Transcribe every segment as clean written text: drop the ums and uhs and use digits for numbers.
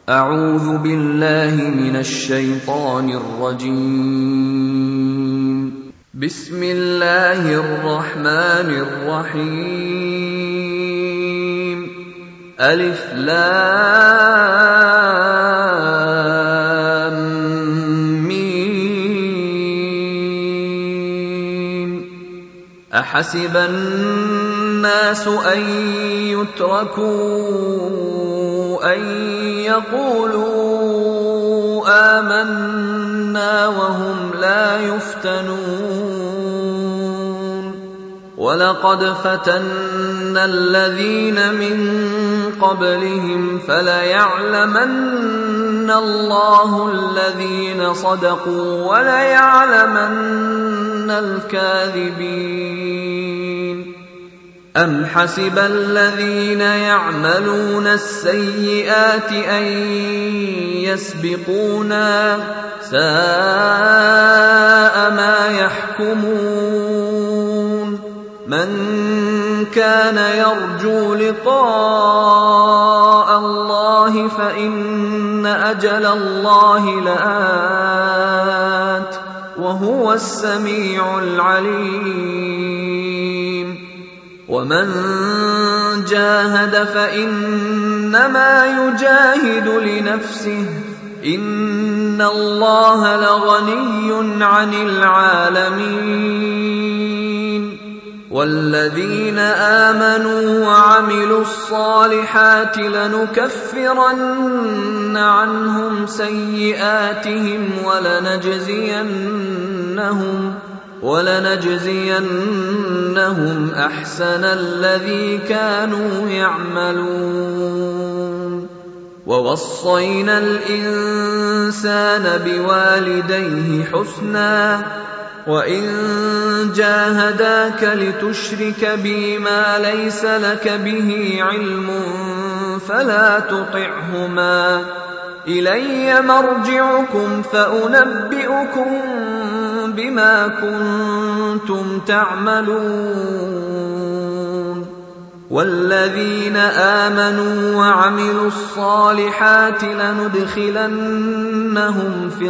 أعوذ بالله من الشيطان الرجيم. بسم الله الرحمن الرحيم. ألف لام ميم. أحسب الناس أن يتركوا أن يقولوا آمنا وهم لا يفتنون. ولقد فتنا الذين من قبلهم فليعلمن الله الذين صدقوا وليعلمن الكاذبين. أم حسب الذين يعملون السيئات أن يسبقونا ساء ما يحكمون. من كان يرجو لقاء الله فإن أجل الله لآت وهو السميع العليم. ومن جاهد فإنما يجاهد لنفسه إن الله لغني عن العالمين. والذين آمنوا وعملوا الصالحات لنكفرن عنهم سيئاتهم ولنجزينهم أحسن الذي كانوا يعملون. ووصينا الإنسان بوالديه حسنا وإن جاهداك لتشرك بي ما ليس لك به علم فلا تطعهما. إلي مرجعكم فأنبئكم بما كنتم تعملون. والذين آمنوا وعملوا الصالحات لندخلنهم في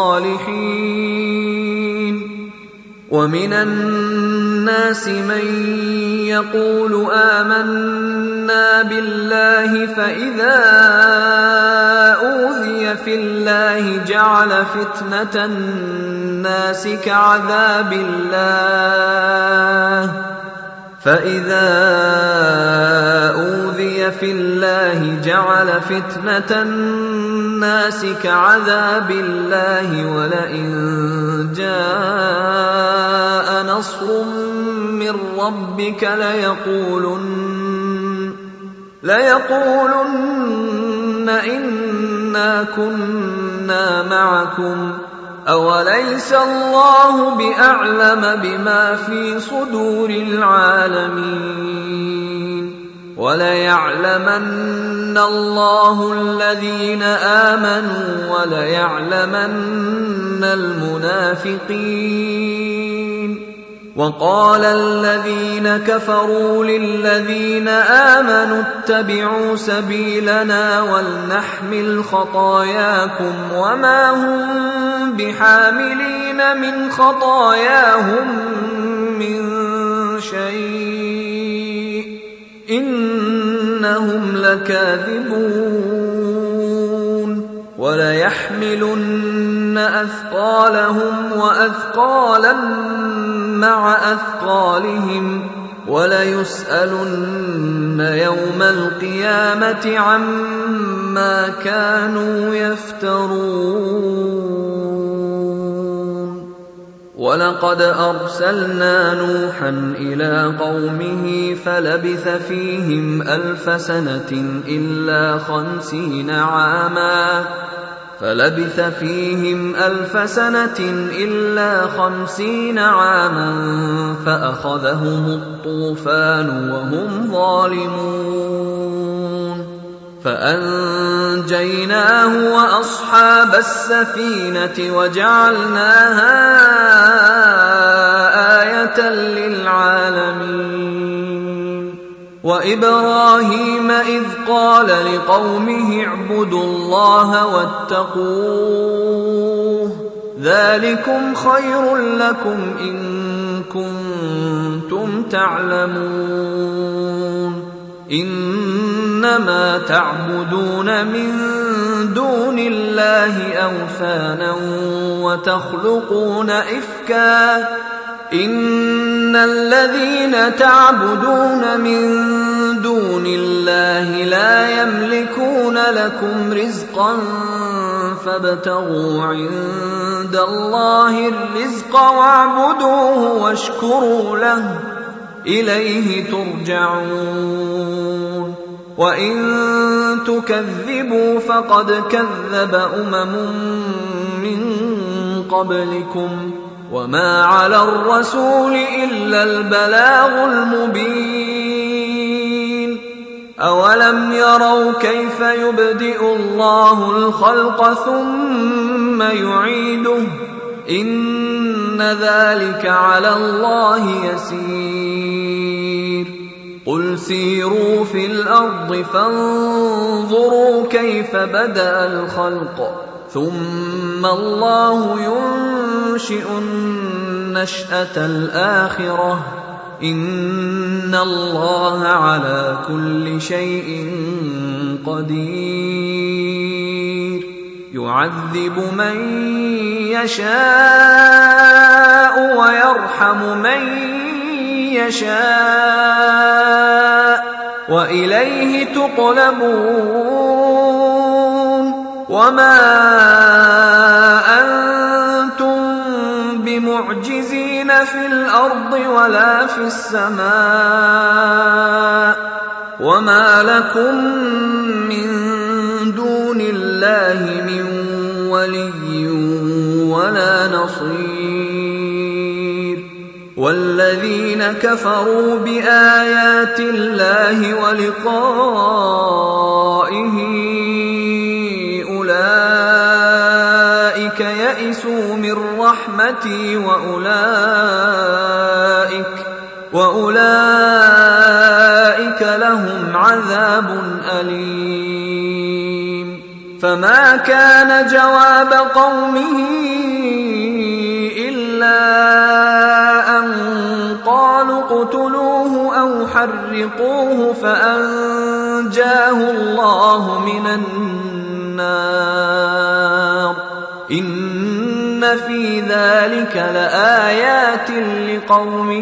الصالحين. ومن الناس من يقول آمنا بالله فإذا أوذي في الله جعل فتنة الناس كعذاب الله ولئن جاء نصر من ربك ليقولن إنا كنا معكم أوليس الله بأعلم بما في صدور العالمين. وليعلمن الله الذين آمنوا وليعلمن المنافقين. وقال الذين كفروا للذين آمنوا اتبعوا سبيلنا ولنحمل خطاياكم وما هم بحاملين من خطاياهم من شيء إنهم لكاذبون. وليحملن أثقالهم وأثقالا مع أثقالهم وليسألن يوم القيامة عما كانوا يفترون. ولقد أرسلنا نوحا إلى قومه فلبث فيهم 1000 سنة إلا 50 عاما فأخذهم الطوفان وهم ظالمون. فأنجيناه وأصحاب السفينة وجعلناها آية للعالمين. وإبراهيم إذ قال لقومه اعبدوا الله واتقوه ذلكم خير لكم إن كنتم تعلمون إنما تعبدون من دون الله أوثانا وتخلقون إفكا إن الذين تعبدون من دون الله لا يملكون لكم رزقا فابتغوا عند الله الرزق واعبدوه واشكروا له إليه ترجعون وإن تكذبوا فقد كذب من قبلكم وما على الرسول إلا البلاغ المبين أولم يروا كيف يبدئ الله الخلق ثم يعيده إن ذلك على الله يسير قل سيروا في الأرض فانظروا كيف بدأ الخلق ثم الله ينشئ النشأة الآخرة إن الله على كل شيء قدير يعذب من يشاء ويرحم من يشاء وإليه تقلبون وما أنتم بمعجزين في الأرض ولا في السماء وما لكم من دون الله من ولي ولا نصير والذين كفروا بآيات الله ولقائه أولئك يئسوا من رحمتي وأولئك لهم عذاب أليم فما كان جواب قومه إلا أن قالوا اقتلوه أو حرقوه فأنجاه الله من النار إن في ذلك لآيات لقوم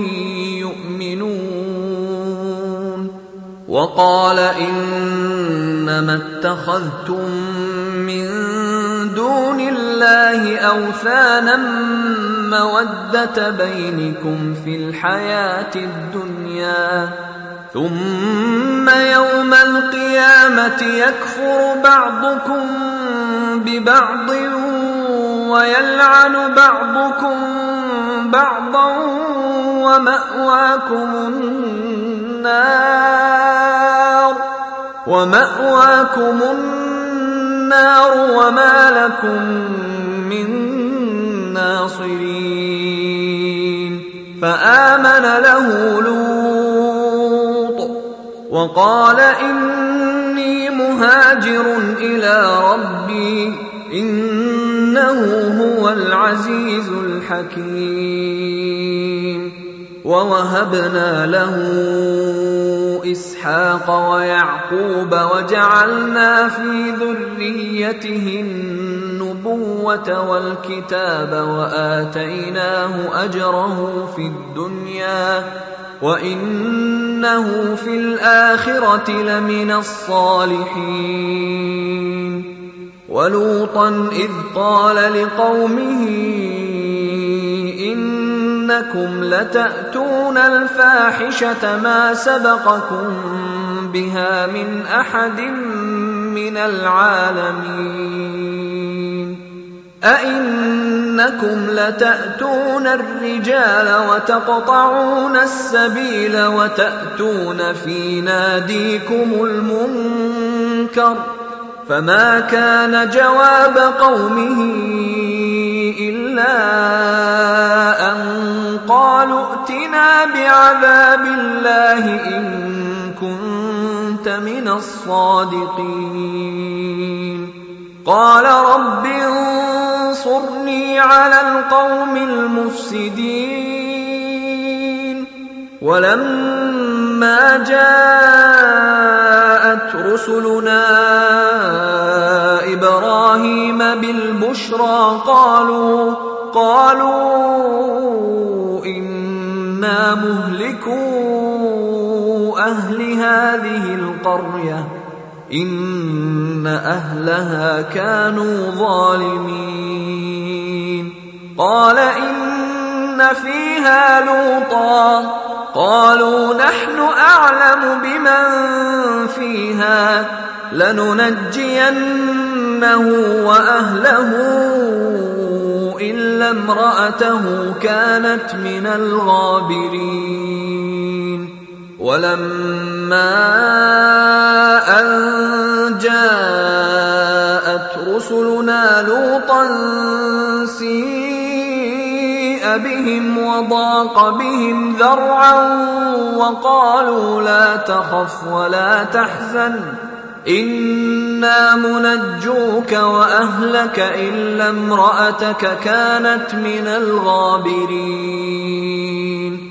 يؤمنون وقال إنما اتخذتم من دون الله أوثانا مودة بينكم في الحياة الدنيا ثم يوم القيامة يكفر بعضكم ببعض ويلعن بعضكم بعضا ومأواكم النار وما لكم من ناصرين فآمن له لوط وقال إني مهاجر إلى ربي إنه هو العزيز الحكيم ووهبنا له إسحاق ويعقوب وجعلنا في ذريته النبوة والكتاب وآتيناه أجره في الدنيا وإنه في الآخرة لمن الصالحين ولوطا إذ قال لقومه إنكم لتأتون الفاحشة ما سبقكم بها من أحد من العالمين أئنكم لتأتون الرجال وتقطعون السبيل وتأتون في ناديكم المنكر فما كان جواب قومه إلا أن قالوا ائتنا بعذاب الله إن كنت من الصادقين. قال رب انصرني على القوم المفسدين. ولما جاءت رسلنا إبراهيم بالبشرى قالوا إنا مهلكو أهل هذه القرية إن أهلها كانوا ظالمين. قال إن فيها لوطا قالوا نحن أعلم بمن فيها لننجينه وأهله إلا امرأته كانت من الغابرين. ولما أن جاءت رسلنا لوطا سيء بهم وضاق بهم ذرعا وقالوا لا تخف ولا تحزن إنا منجوك وأهلك إلا امرأتك كانت من الغابرين.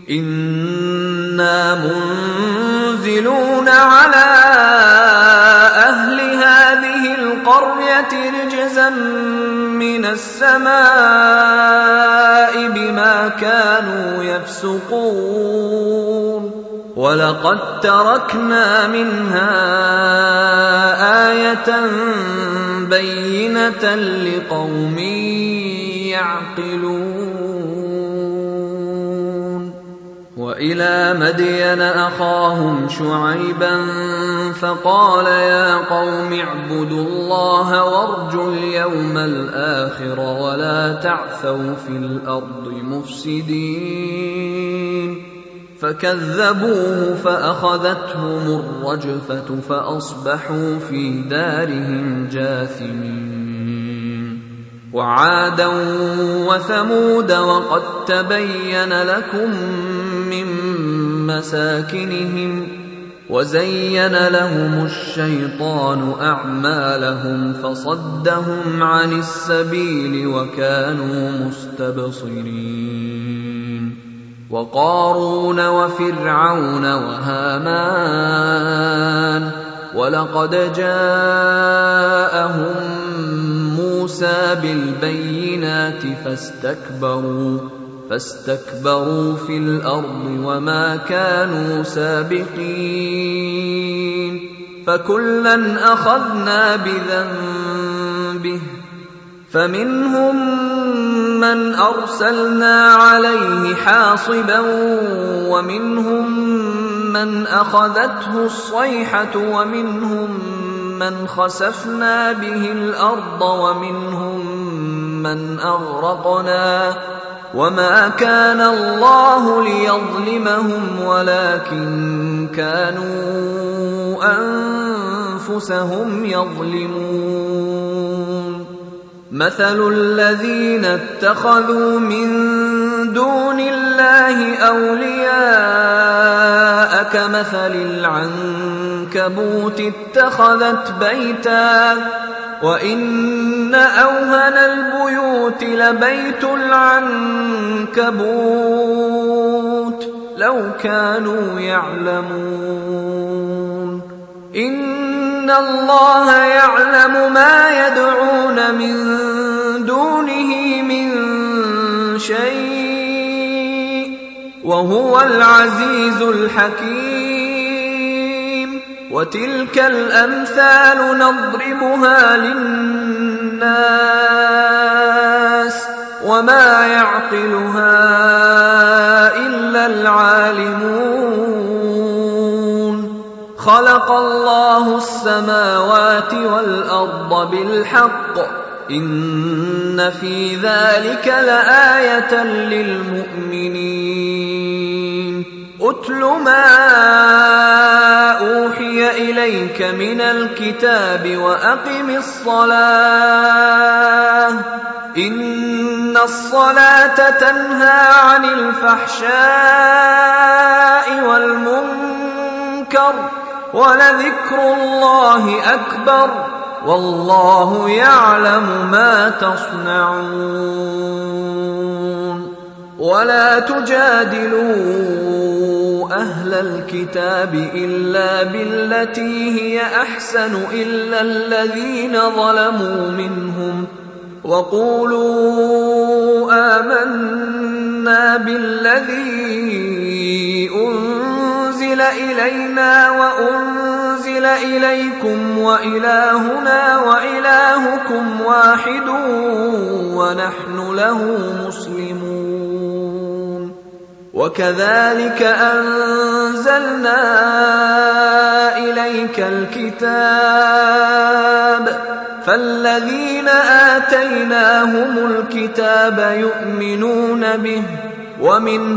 إنا منزلون على أهل هذه القرية رجزا من السماء بما كانوا يفسقون. ولقد تركنا منها آية بينة لقوم يعقلون. وإلى مدين أخاهم شعيبا فقال يا قوم اعبدوا الله وارجوا اليوم الآخر ولا تعثوا في الأرض مفسدين. فكذبوه فأخذتهم الرجفة فأصبحوا في دارهم جاثمين. وعادا وثمود وقد تبين لكم من مساكنهم وزين لهم الشيطان أعمالهم فصدهم عن السبيل وكانوا مستبصرين. وقارون وفرعون وهامان ولقد جاءهم موسى بالبينات فاستكبروا في الأرض وما كانوا سابقين. فكلا أخذنا بذنبه فمنهم من أرسلنا عليه حاصبا ومنهم من أخذته الصيحة ومنهم من خسفنا به الأرض ومنهم من أغرقنا. وما كان الله ليظلمهم ولكن كانوا أنفسهم يظلمون. مثل الذين اتخذوا من دون الله أولياء كمثل العنكبوت اتخذت بيتا وإن أوهن البيوت لبيت العنكبوت لو كانوا يعلمون. إن الله يعلم ما يدعون من دونه من شيء وهو العزيز الحكيم. وتلك الأمثال نضربها للناس وما يعقلها إلا العالمون. خلق الله السماوات والأرض بالحق إن في ذلك لآية للمؤمنين. أتل ما أوحي إليك من الكتاب وأقم الصلاة إن الصلاة تنهى عن الفحشاء والمنكر ينكر ولذكر الله أكبر والله يعلم ما تصنعون. ولا تجادلوا أهل الكتاب إلا بالتي هي أحسن إلا الذين ظلموا منهم وقولوا آمنا بالذي أنزل إلينا وأنزل إليكم وإلهنا وإلهكم واحد ونحن له مسلمون. وكذلك أنزلنا إليك الكتاب فالذين آتيناهم الكتاب يؤمنون به ومن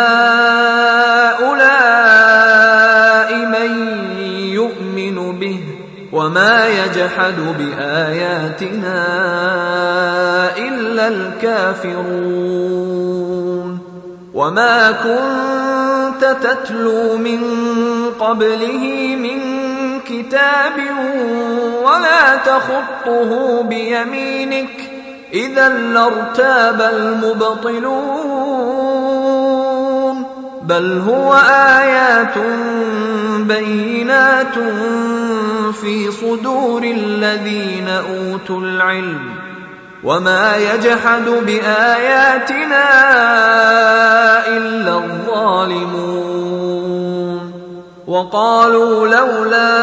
هؤلاء من يؤمن به وما يجحد بآياتنا إلا الكافرون. وما كنت تتلو من قبله من كتاب ولا تخطه بيمينك إذا لارتاب المبطلون بل هو آيات بينات في صدور الذين أوتوا العلم وما يجحد بآياتنا إلا الظالمون. وقالوا لولا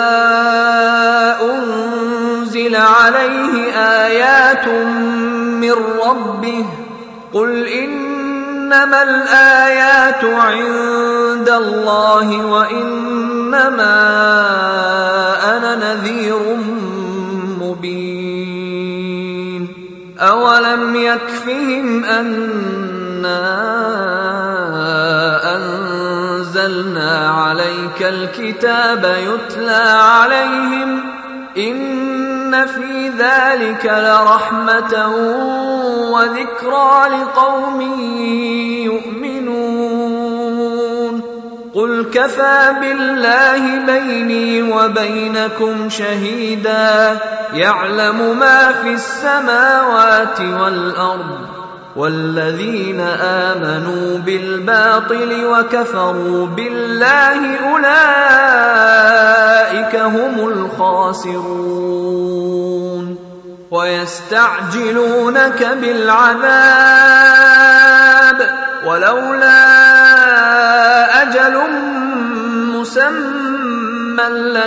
أنزل عليه آيات من ربه قل إنما الآيات عند الله وإنما أنا نذير مبين. أولم يكفهم أنا أنزلنا عليك الكتاب يتلى عليهم إن في ذلك لرحمة وذكرى لقوم يؤمنون. قل كفى بالله بيني وبينكم شهيدا يعلم ما في السماوات والأرض والذين آمنوا بالباطل وكفروا بالله أولئك هم الخاسرون. ويستعجلونك بالعذاب ولولا أجل مسمى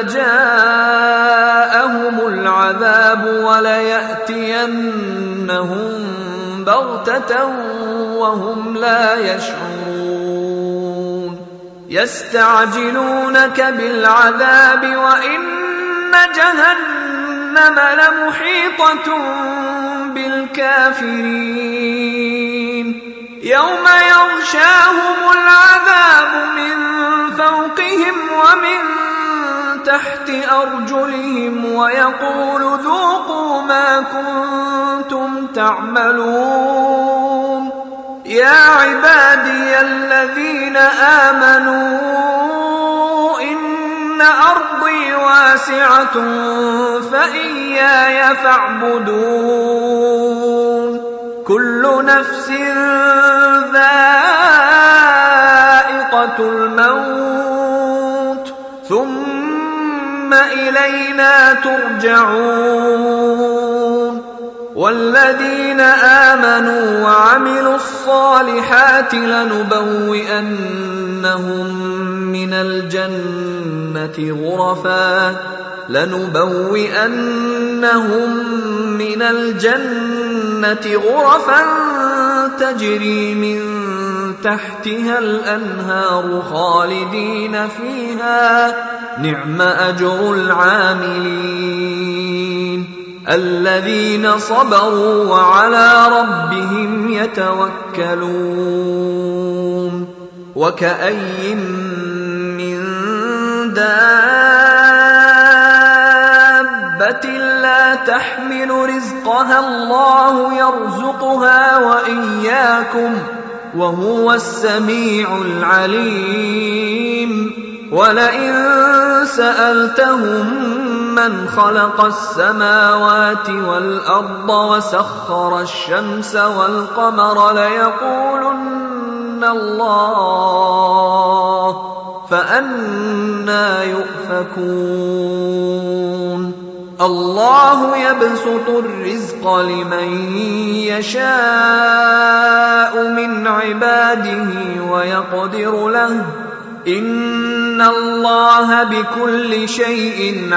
لجاءهم العذاب وليأتينهم بغتة وهم لا يشعرون. يستعجلونك بالعذاب وإن جهنم لمحيطة بالكافرين يوم يغشاهم العذاب من فوقهم ومن تحت أرجلهم ويقول ذوقوا ما كنتم تعملون. يا عبادي الذين آمنوا إن أرضي واسعة فإياي فاعبدون. كل نفس ذائقة الموت ثم إلينا ترجعون. والذين آمنوا وعملوا الصالحات لنبوئنهم من الجنة غرفا تجري من تحتها الأنهار خالدين فيها نعم أجر العاملين الذين صبروا وعلى ربهم يتوكلون. وكأي من دابة لا تحمل رزقها الله يرزقها وإياكم وهو السميع العليم. ولئن سألتهم من خلق السماوات والأرض وسخر الشمس والقمر ليقولن الله فأنى يؤفكون الله يبسط الرزق لمن يشاء من عباده ويقدر له إن الله بكل شيء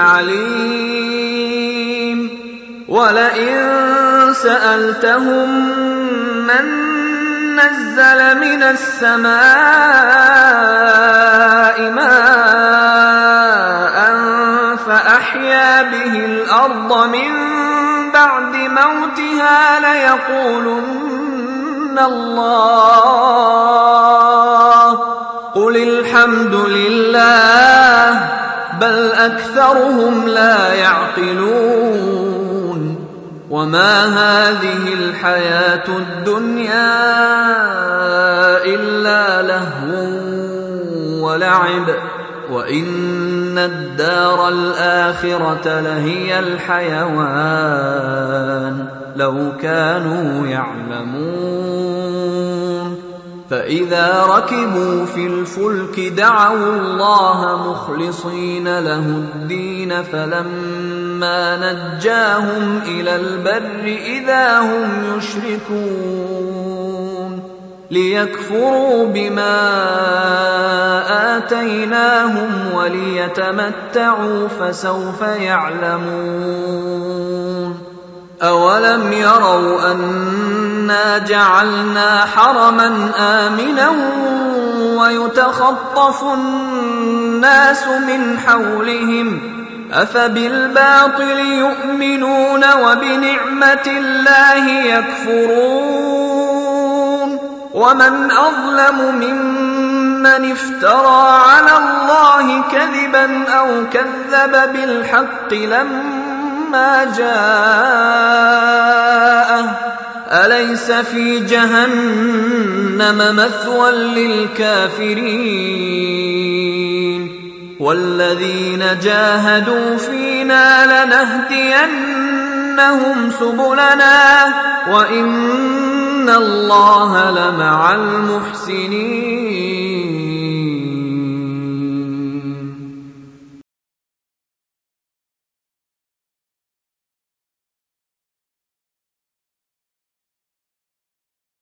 عليم ولئن سألتهم من نزل من السماء ماء فأحيا به الأرض من بعد موتها ليقولن الله قل الحمد لله بل أكثرهم لا يعقلون وما هذه الحياة الدنيا إلا لهو ولعب وإن الدار الآخرة لهي الحيوان لو كانوا يعلمون فإذا ركبوا في الفلك دعوا الله مخلصين له الدين فلما نجاهم إلى البر إذا هم يشركون ليكفروا بما آتيناهم وليتمتعوا فسوف يعلمون أولم يروا أنا جعلنا حرما آمنا ويتخطف الناس من حولهم أفبالباطل يؤمنون وبنعمة الله يكفرون ومن أظلم ممن افترى على الله كذبا أو كذب بالحق لما جاءه أليس في جهنم مثوى للكافرين والذين جاهدوا فينا لنهدينهم سبلنا وإن الله لمع المحسنين